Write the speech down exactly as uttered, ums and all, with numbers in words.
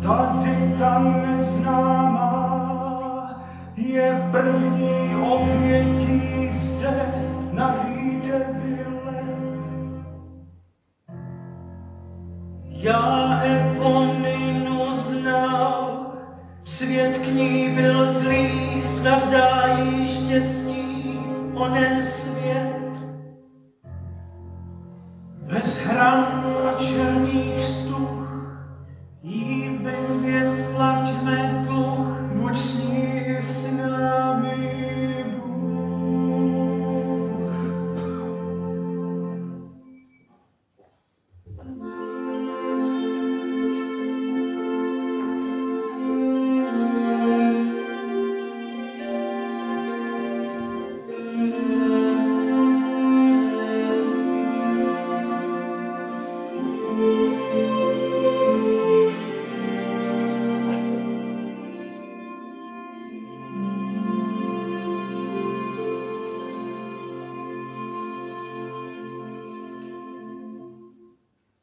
tady ta neznámá je první obětí zde na Rýde Vylet. Já Eponinu znal, svět k ní byl zlý, snad dá jí štěstí, onen